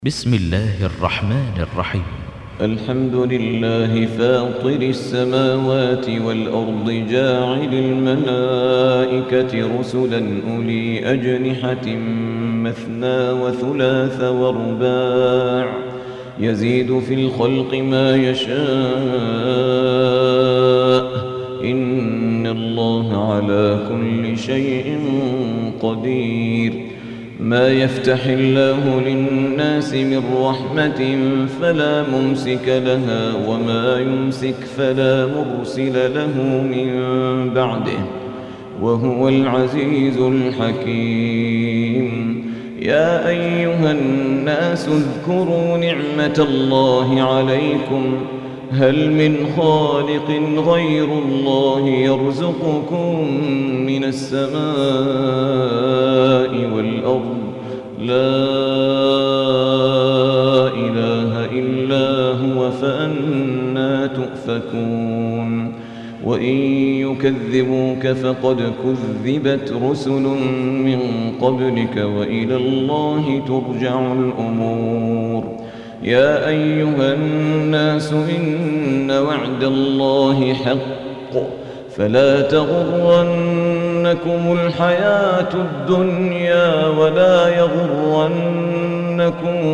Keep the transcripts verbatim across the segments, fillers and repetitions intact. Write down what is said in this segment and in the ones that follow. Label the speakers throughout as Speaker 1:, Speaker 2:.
Speaker 1: بسم الله الرحمن الرحيم.
Speaker 2: الحمد لله فاطر السماوات والأرض جاعل الملائكة رسلا أولي أجنحة مثنى وثلاث ورباع يزيد في الخلق ما يشاء إن الله على كل شيء قدير. ما يفتح الله للناس من رحمة فلا ممسك لها وما يمسك فلا مرسل له من بعده وهو العزيز الحكيم. يا أيها الناس اذكروا نعمة الله عليكم هل من خالق غير الله يرزقكم من السماء والأرض لا إله إلا هو فأنى تؤفكون. وإن يكذبوك فقد كذبت رسل من قبلك وإلى الله ترجع الأمور. يا أيها الناس إن وعد الله حق فلا تغرنكم الحياة الدنيا ولا يغرنكم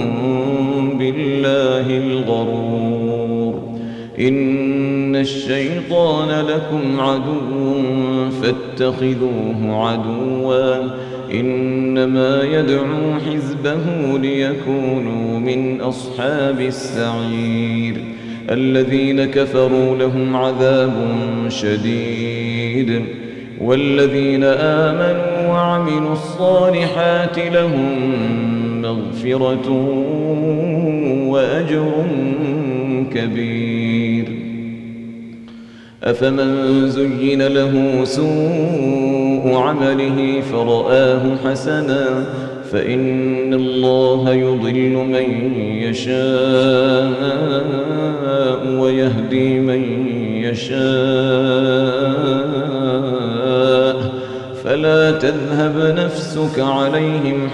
Speaker 2: بالله الغرور. إن الشيطان لكم عدو فاتخذوه عدوا إنما يدعو حزبه ليكونوا من أصحاب السعير. الذين كفروا لهم عذاب شديد والذين آمنوا وعملوا الصالحات لهم مغفرة وأجر كبير. أفمن زين له سوء عمله فرآه حسنا فإن الله يضل من يشاء ويهدي من يشاء فلا تذهب نفسك عليهم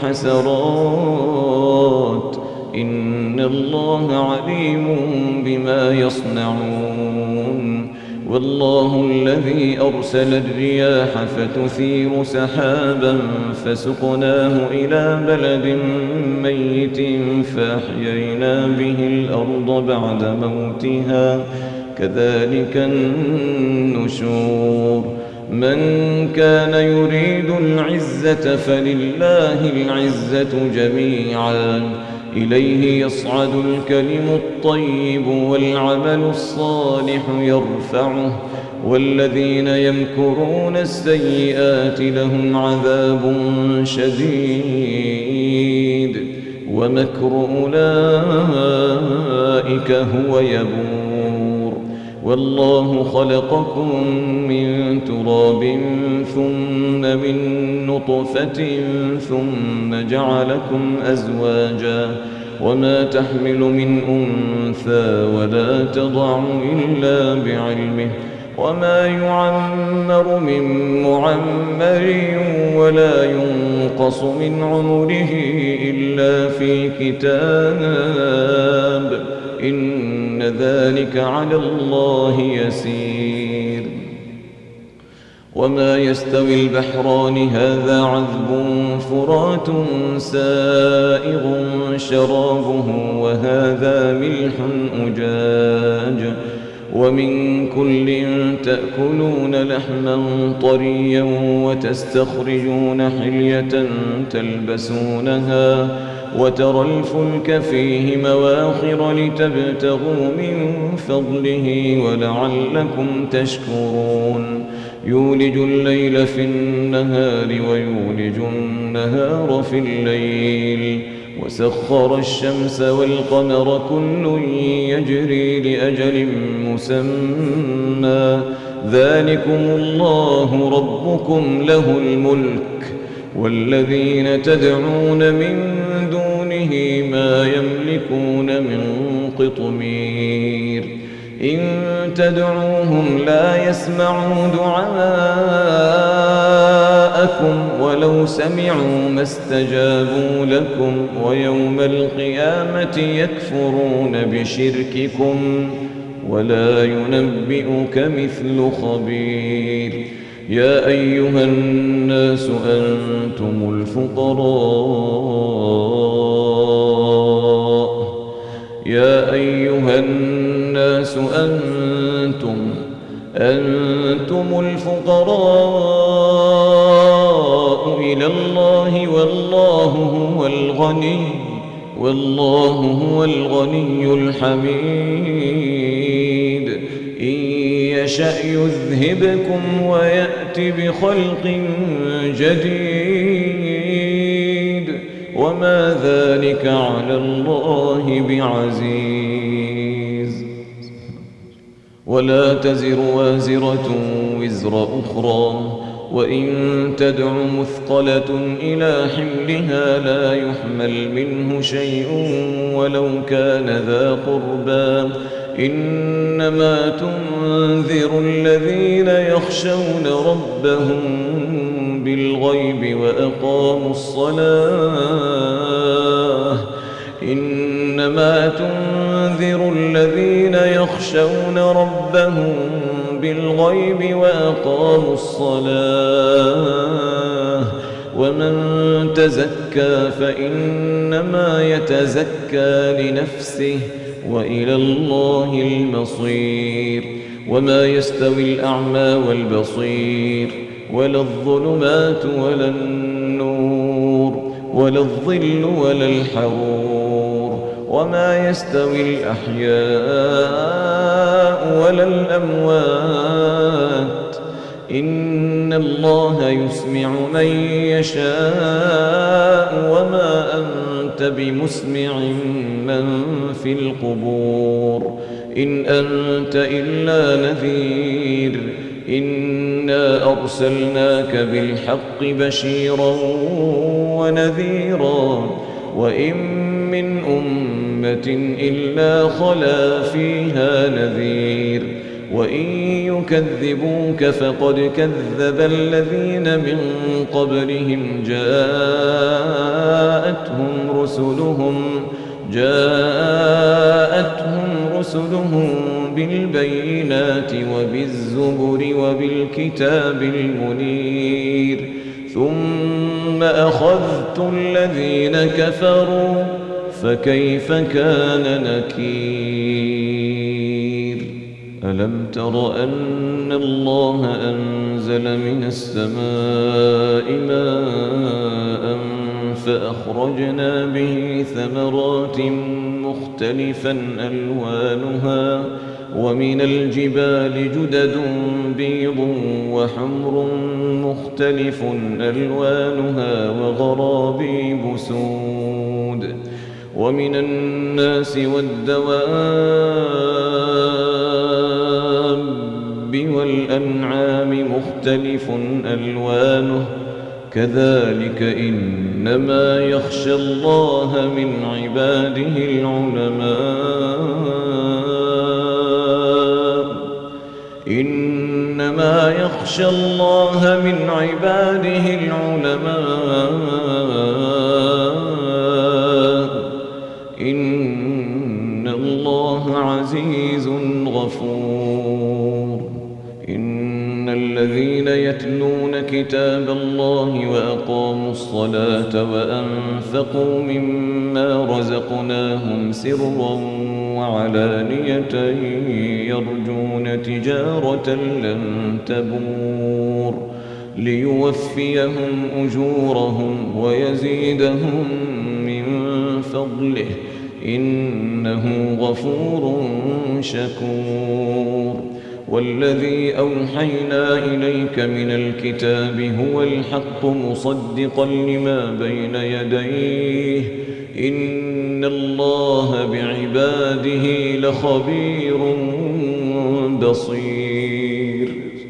Speaker 2: حسرات إن الله عليم بما يصنعون. والله الذي أرسل الرياح فتثير سحابا فسقناه إلى بلد ميت فأحيينا به الأرض بعد موتها كذلك النشور. من كان يريد العزة فلله العزة جميعا إليه يصعد الكلم الطيب والعمل الصالح يرفعه والذين يمكرون السيئات لهم عذاب شديد ومكر أولئك هو يبور. والله خلقكم من تراب ثم من نطفة ثم جعلكم أزواجا وما تحمل من أنثى ولا تضع إلا بعلمه وما يعمر من معمر ولا ينقص من عمره إلا في كتاب إن ذلك على الله يسير. وما يستوي البحران هذا عذب فرات سائغ شرابه وهذا ملح أجاج ومن كل تأكلون لحما طريا وتستخرجون حلية تلبسونها وترى الفلك فيه مواخر لتبتغوا من فضله ولعلكم تشكرون. يولج الليل في النهار ويولج النهار في الليل وسخر الشمس والقمر كل يجري لأجل مسمى ذلكم الله ربكم له الملك والذين تدعون من دونه ما يملكون من قطمير. إن تدعوهم لا يسمعوا دعاءكم دعاكم ولو سمعوا ما استجابوا لكم ويوم القيامة يكفرون بشرككم ولا ينبئك مثل خبير. يا أيها الناس أنتم الفقراء يا أيها الناس أنتم أنتم الفقراء إلى الله والله هو الغني والله هو الغني الحميد. إن يشأ يذهبكم ويأت بخلق جديد وما ذلك على الله بعزيز. ولا تزر وازرة وزر أخرى وإن تدع مثقلة إلى حملها لا يحمل منه شيء ولو كان ذا قربى إنما تنذر الذين يخشون ربهم بالغيب وأقاموا الصلاة إنما تنذر الذين يخشون ربهم بالغيب وأقاموا الصلاة ومن تزكى فإنما يتزكى لنفسه وإلى الله المصير. وما يستوي الأعمى والبصير ولا الظلمات ولا النور ولا الظل ولا الحرور وما يستوي الأحياء ولا الأموات إن الله يسمع من يشاء وما أنت بمسمع من في القبور إن أنت إلا نذير إنا أرسلناك بالحق بشيرا ونذيرا وإن من أمة إلا خلا فيها نذير وإن يكذبوك فقد كذب الذين من قبلهم جاءتهم رسلهم جاءتهم رسلهم بالبينات وبالزبر وبالكتاب المنير ثم أخذت الذين كفروا فكيف كان نكير. ألم تر أن الله أنزل من السماء ماء فأخرجنا به ثمرات مختلفا ألوانها ومن الجبال جدد بيض وحمر مختلف ألوانها وغرابيب سود ومن الناس والدواب والأنعام مختلف ألوانه كذلك إنما يخشى الله من عباده العلماء إنما يخشى الله من عباده العلماء إن الله عزيز غفور. إن الذين يتلون كتاب الله وأقاموا الصلاة وأنفقوا مما رزقناهم سرا وعلانية يرجون تجارة لن تبور ليوفيهم أجورهم ويزيدهم من فضله إنه غفور شكور. والذي أوحينا إليك من الكتاب هو الحق مصدقا لما بين يديه إن الله بعباده لخبير بصير.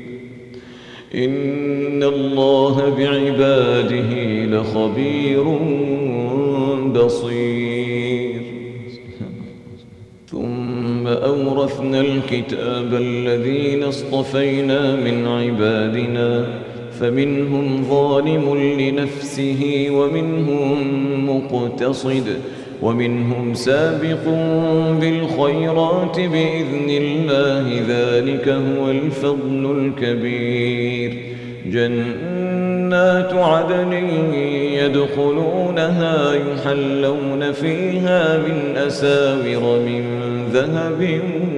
Speaker 2: إن الله بعباده لخبير بصير. ثم أورثنا الكتاب الذين اصطفينا من عبادنا فمنهم ظالم لنفسه ومنهم مقتصد ومنهم سابق بالخيرات بإذن الله، ذلك هو الفضل الكبير. جنات عدن يدخلونها يحلون فيها من أساور من ذهب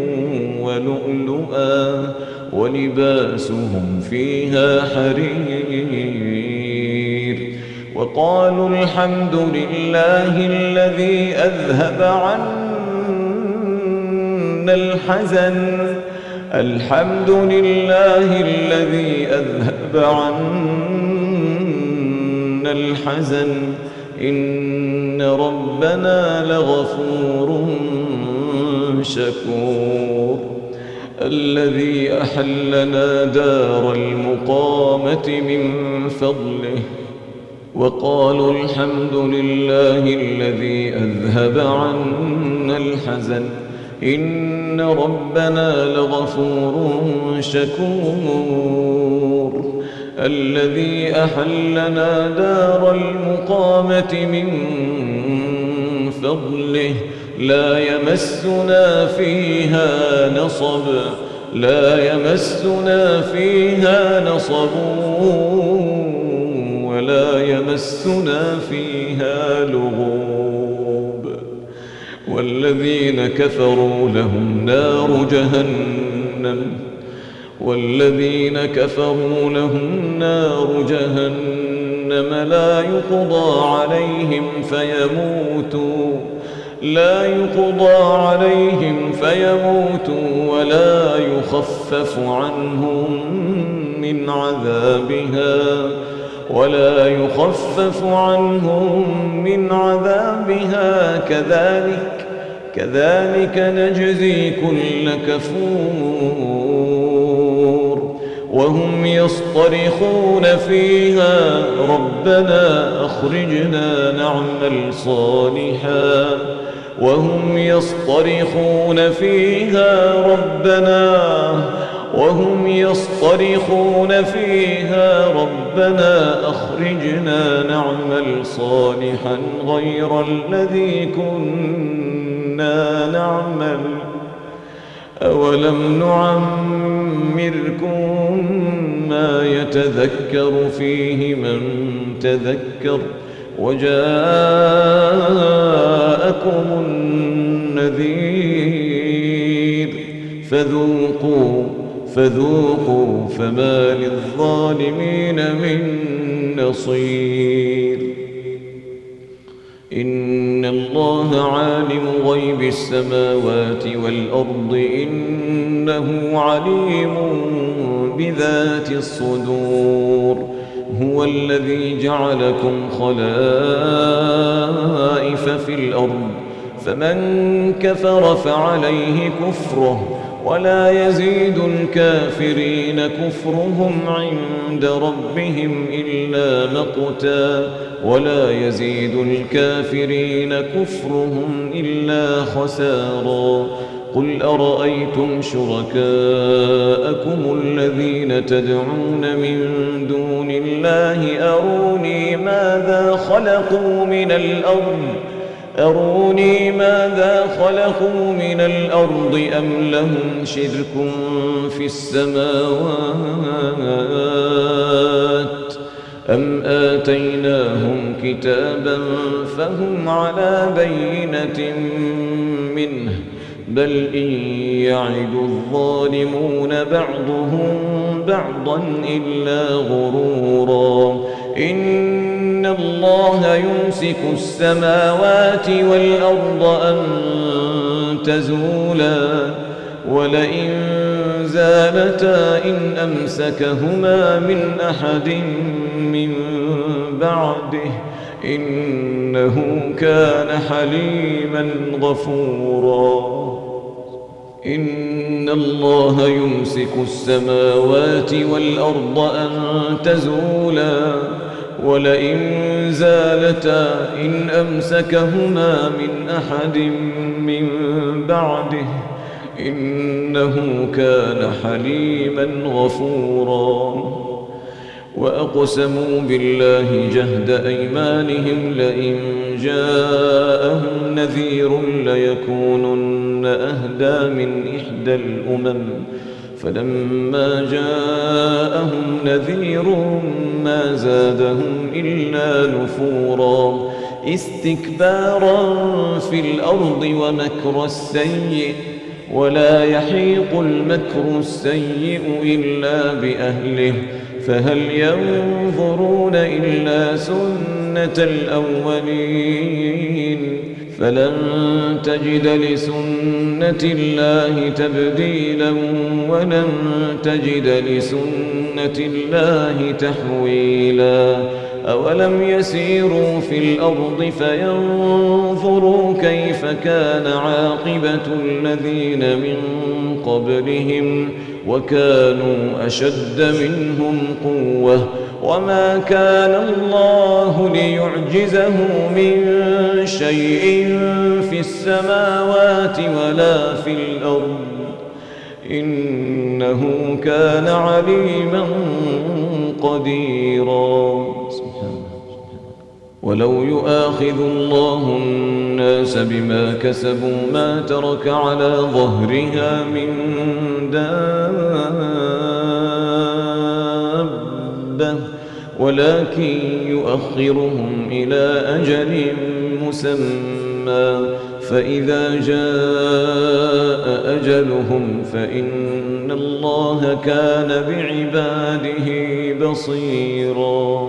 Speaker 2: ولؤلؤا ولباسهم فيها حرير. وقالوا الحمد لله الذي أذهب عنا الحزن الحمد لله الذي أذهب عنا الحزن إن ربنا لغفور شكور. الذي أحلنا دار المقامة من فضله. وقالوا الحمد لله الذي أذهب عنا الحزن إن ربنا لغفور شكور. الذي أحلنا دار المقامة من فضله لا يمسنا فيها نصب لا يمسنا فيها نصب ولا يمسنا فيها لغوب. والذين كفروا لهم نار جهنم والذين كفروا لهم نار جهنم لا يقضى عليهم فيموتوا لا يقضى عليهم فيموتوا ولا يخفف عنهم من عذابها ولا يخفف عنهم من عذابها كذلك كذلك نجزي كل كفور. وهم يصطرخون فيها ربنا أخرجنا نعمل صالحا وهم يصطرخون فيها ربنا وهم يصطرخون فيها ربنا أخرجنا نعمل صالحا غير الذي كنا نعمل أولم نعمركم ما يتذكر فيه من تذكر وجاءكم النذير فذوقوا فذوقوا فما للظالمين من نصير. إن الله عالم غيب السماوات والأرض إنه عليم بذات الصدور. هو الذي جعلكم خلائف في الأرض فمن كفر فعليه كفره ولا يزيد الكافرين كفرهم عند ربهم إلا مقتا ولا يزيد الكافرين كفرهم إلا خسارا. قل أرأيتم شركاءكم الذين تدعون من دون الله أروني ماذا خلقوا من الأرض أروني ماذا خلقوا من الأرض أم لهم شرك في السماوات أم آتيناهم كتابا فهم على بينة منه بل إن يعد الظالمون بعضهم بعضا إلا غرورا. إن الله يمسك السماوات والأرض أن تزولا ولئن زالتا إن أمسكهما من أحد من بعده إنه كان حليما غفورا. إن الله يمسك السماوات والأرض أن تزولا ولئن زالتا إن أمسكهما من أحد من بعده إنه كان حليما غفورا. وأقسموا بالله جهد أيمانهم لئن جاءهم نذير ليكونن أهدى من إحدى الأمم فلما جاءهم نذير ما زادهم إلا نفورا استكبارا في الأرض ومكر السيء ولا يحيق المكر السيء إلا بأهله فهل ينظرون إلا سنة الأولين فلن تجد لسنة الله تبديلا ولن تجد لسنة الله تحويلا أولم يسيروا في الأرض فينظروا كيف كان عاقبة الذين من قبلهم وكانوا أشد منهم قوة وما كان الله ليعجزه من شيء في السماوات ولا في الأرض إنه كان عليما قديرا ولو يؤاخذ الله الناس بما كسبوا ما ترك على ظهرها من دابة ولكن يؤخرهم إلى أجل مسمى فإذا جاء أجلهم فإن الله كان بعباده بصيراً